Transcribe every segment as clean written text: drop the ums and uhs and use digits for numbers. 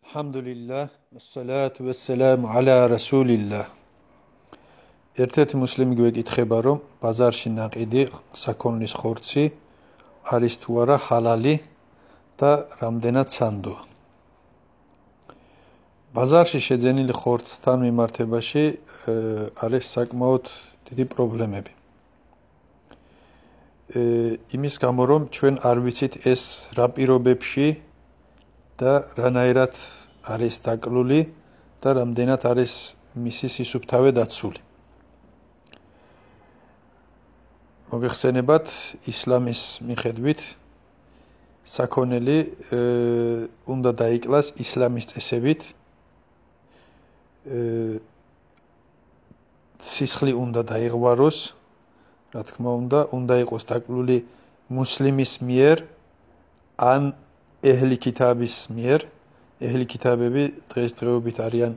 Alhamdulillah, wassalatu wassalamu ala rasulillah. ერთ-ერთი მუსლიმი გვეკითხება, რომ ბაზარში ნაყიდი საქონლის ხორცი არის თუ არა ჰალალი და რამდენად სანდოა. ბაზარში შეძენილი ხორცთან მიმართებაში არის საკმაოდ დიდი პრობლემები. იმის გამო, რომ ჩვენ არ ვიცით ეს რა პირობებში და რანაირად არის დაკლული და რამდენად არის მისი სისუფთავე დაცული. მოგეხსენებათ, ისლამის მიხედვით საქონელი უნდა დაიკლას ისლამის წესებით, სისხლი უნდა დაიღვაროს, რა თქმა უნდა იყოს დაკლული მუსლიმის მიერ ან ეჰლი კიტაბის მიერ. ეჰლი კიტაბები დღესდღეობით არიან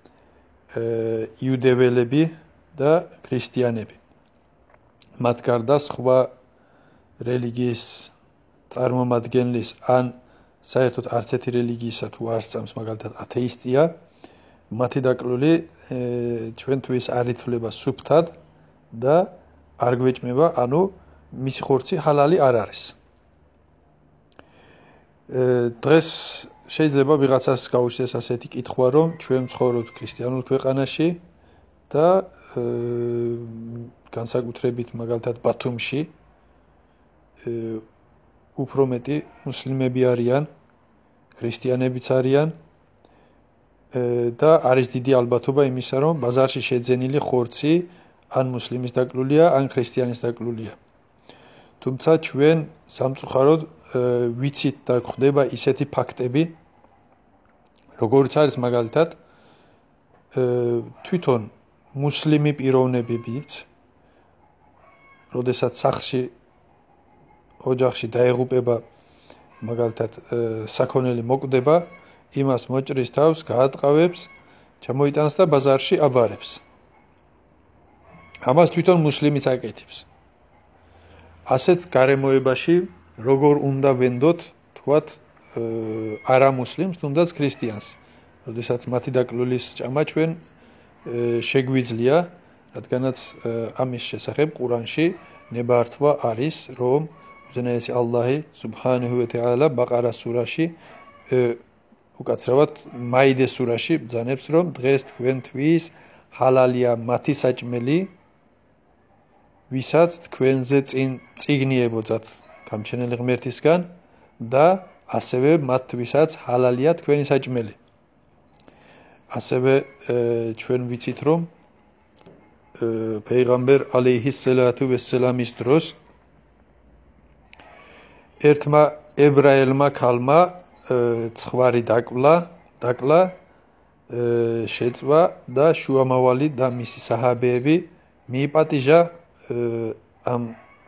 იუდეველები და ქრისტიანები. მათ გარდა სხვა რელიგიის წარმომადგენლის ან საერთოდ არც ერთი რელიგიისა თუ არ სწამს, მაგალითად ათეისტია, მათი დაკლული ჩვენთვის არ ითვლება სუფთად და არ გვეჭმება, ანუ მისი ხორცი ჰალალი არ არის. დღეს შეიძლება ვიღაცას გაუჩნდეს ასეთი კითხვა, რომ ჩვენ ვცხოვრობთ ქრისტიანულ ქვეყანაში და განსაკუთრებით მაგალითად ბათუმში უფრო მეტი მუსლიმები არიან, ქრისტიანებიც არიან და არის დიდი ალბათობა იმისა, რომ ბაზარში შეძენილი ხორცი ან მუსლიმის დაკლულია, ან ქრისტიანის დაკლულია. თუმცა ჩვენ სამწუხაროდ ვიცით და გვხდება ისეთი ფაქტები, როგორც არის მაგალითად თვითონ მუსლიმი პიროვნებებიც, როდესაც სახლში ოჯახში დაეღუპება მაგალითად საქონელი მოკვდება, იმას მოჭრის თავს, გაატყავებს, ჩამოიტანს და ბაზარში აბარებს. ამას თვითონ მუსლიმიც აკეთებს. ასეთ გარემოებაში როგორ უნდა ვენდოთ, თქვათ, არა მუსლიმს, თუნდაც ქრისტიანს, როდესაც მათი დაკლულის ჭამა ჩვენ შეგვიძლია, რადგანაც ამის შესახებ ყურანში ნებართვა არის, რომ უზენაესი ალლაჰი სუბჰანაჰუ ვა თაალა ბაყარა სურაში, უკაცრავად მაიდეს სურაში ბრძანებს, რომ დღეს თქვენთვის ჰალალია მათი საჭმელი, ვისაც თქვენზე წიგნი ებოძათ გამჩენელი ღმერთისგან და ასევე მათთვისაც ჰალალია თქვენი საჭმელი. ასევე ჩვენ ვიცით, რომ პეიღამბერ ალეიჰის-სალათუ ვას-სალამის დროს ერთმა ებრაელმა ქალმა ცხვარი დაკლა, შეწვა და შუამავალი და მისი საჰაბეები მიიპატიჟა ამ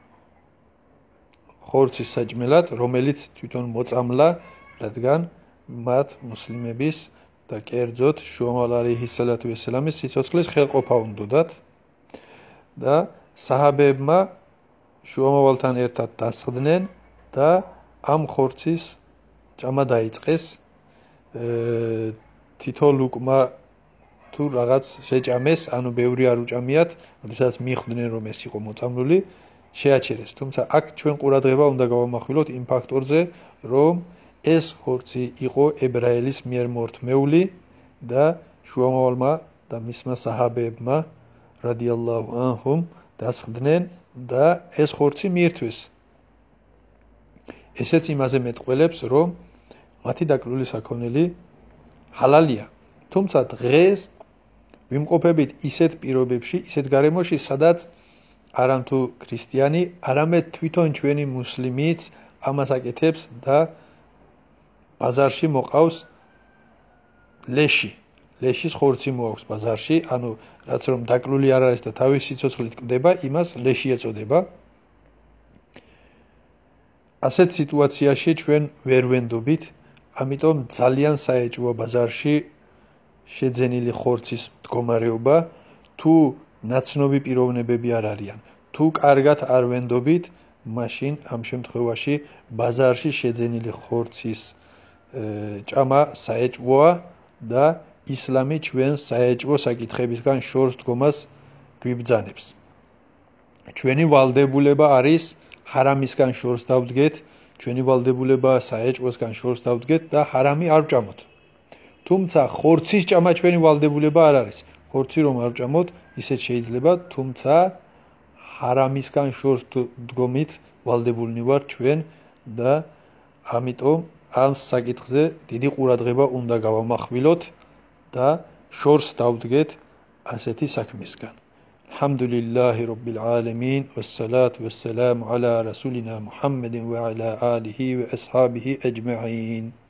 ხორცის საჭმელად, რომელიც თვითონ მოწამლა, რადგან მათ მუსლიმების და კერძოდ შუამავალ ალეიჰის-სალათუ ვას-სალამის სიცოცხლის ხელყოფა უნდოდათ და საჰაბეებმა შუამავალთან ერთად დასხდნენ და ამ ხორცის ჭამა დაიწყეს. თითო ლუკმა თუ რაღაც შეჭამეს, ანუ ბევრი არ უჭამიათ, როდესაც მიხვდნენ, რომ ეს იყო მოწამლული, შეაჩერეს. თუმცა აქ ჩვენ ყურადღება უნდა გავამახვილოთ იმ ფაქტორზე, რომ ეს ხორცი იყო ებრაელის მიერ მორთმეული და შუამავალმა და მისმა საჰაბეებმა რადიალლაჰუ ანჰუმ დასხდნენ და ეს ხორცი მიირთვეს. ესეც იმაზე მეტყველებს, რომ მათი დაკლული საქონელი ჰალალია. თუმცა დღეს ვიმყოფებით ისეთ პირობებში, ისეთ გარემოში, სადაც არამთუ ქრისტიანი, არამედ თვითონ ჩვენი მუსლიმიც ამას აკეთებს და ბაზარში მოყავს ლეშის ხორცი მოაქვს ბაზარში, ანუ რაც რომ დაკლული არ არის და თავის სიცოცხლით კვდება, იმას ლეში ეწოდება. ასეთ სიტუაციაში ჩვენ ვერ ვენდობით, ამიტომ ძალიან საეჭვოა ბაზარში შეძენილი ხორცის მდგომარეობა, თუ ნაცნობი პიროვნებები არ არიან, თუ კარგად არ ვენდობით, მაშინ ამ შემთხვევაში ბაზარში შეძენილი ხორცის ჭამა საეჭვოა და ისლამი ჩვენ საეჭვო საკითხებისგან შორს დგომას გვიბრძანებს. ჩვენი ვალდებულება არის ჰარამისგან შორს დავდგეთ, ჩვენი ვალდებულება საეჭვოსგან შორს დავდგეთ და ჰარამი არ ვჭამოთ. თუმცა ხორცის ჭამა ჩვენი ვალდებულება არ არის. ხორცი რომ არ ვჭამოთ, ისეთ შეიძლება, თუმცა ჰარამისგან შორს დგომით ვალდებულნი ვარ ჩვენ და ამიტომ ამ საკითხზე დიდი ყურადღება უნდა გავამახვილოთ და შორს დავდგეთ ასეთი საქმისგან. Alhamdulillahi Rabbil Alamin, wassalatu wassalamu ala rasulina Muhammadin wa ala alihi wa ashabihi ajma'in.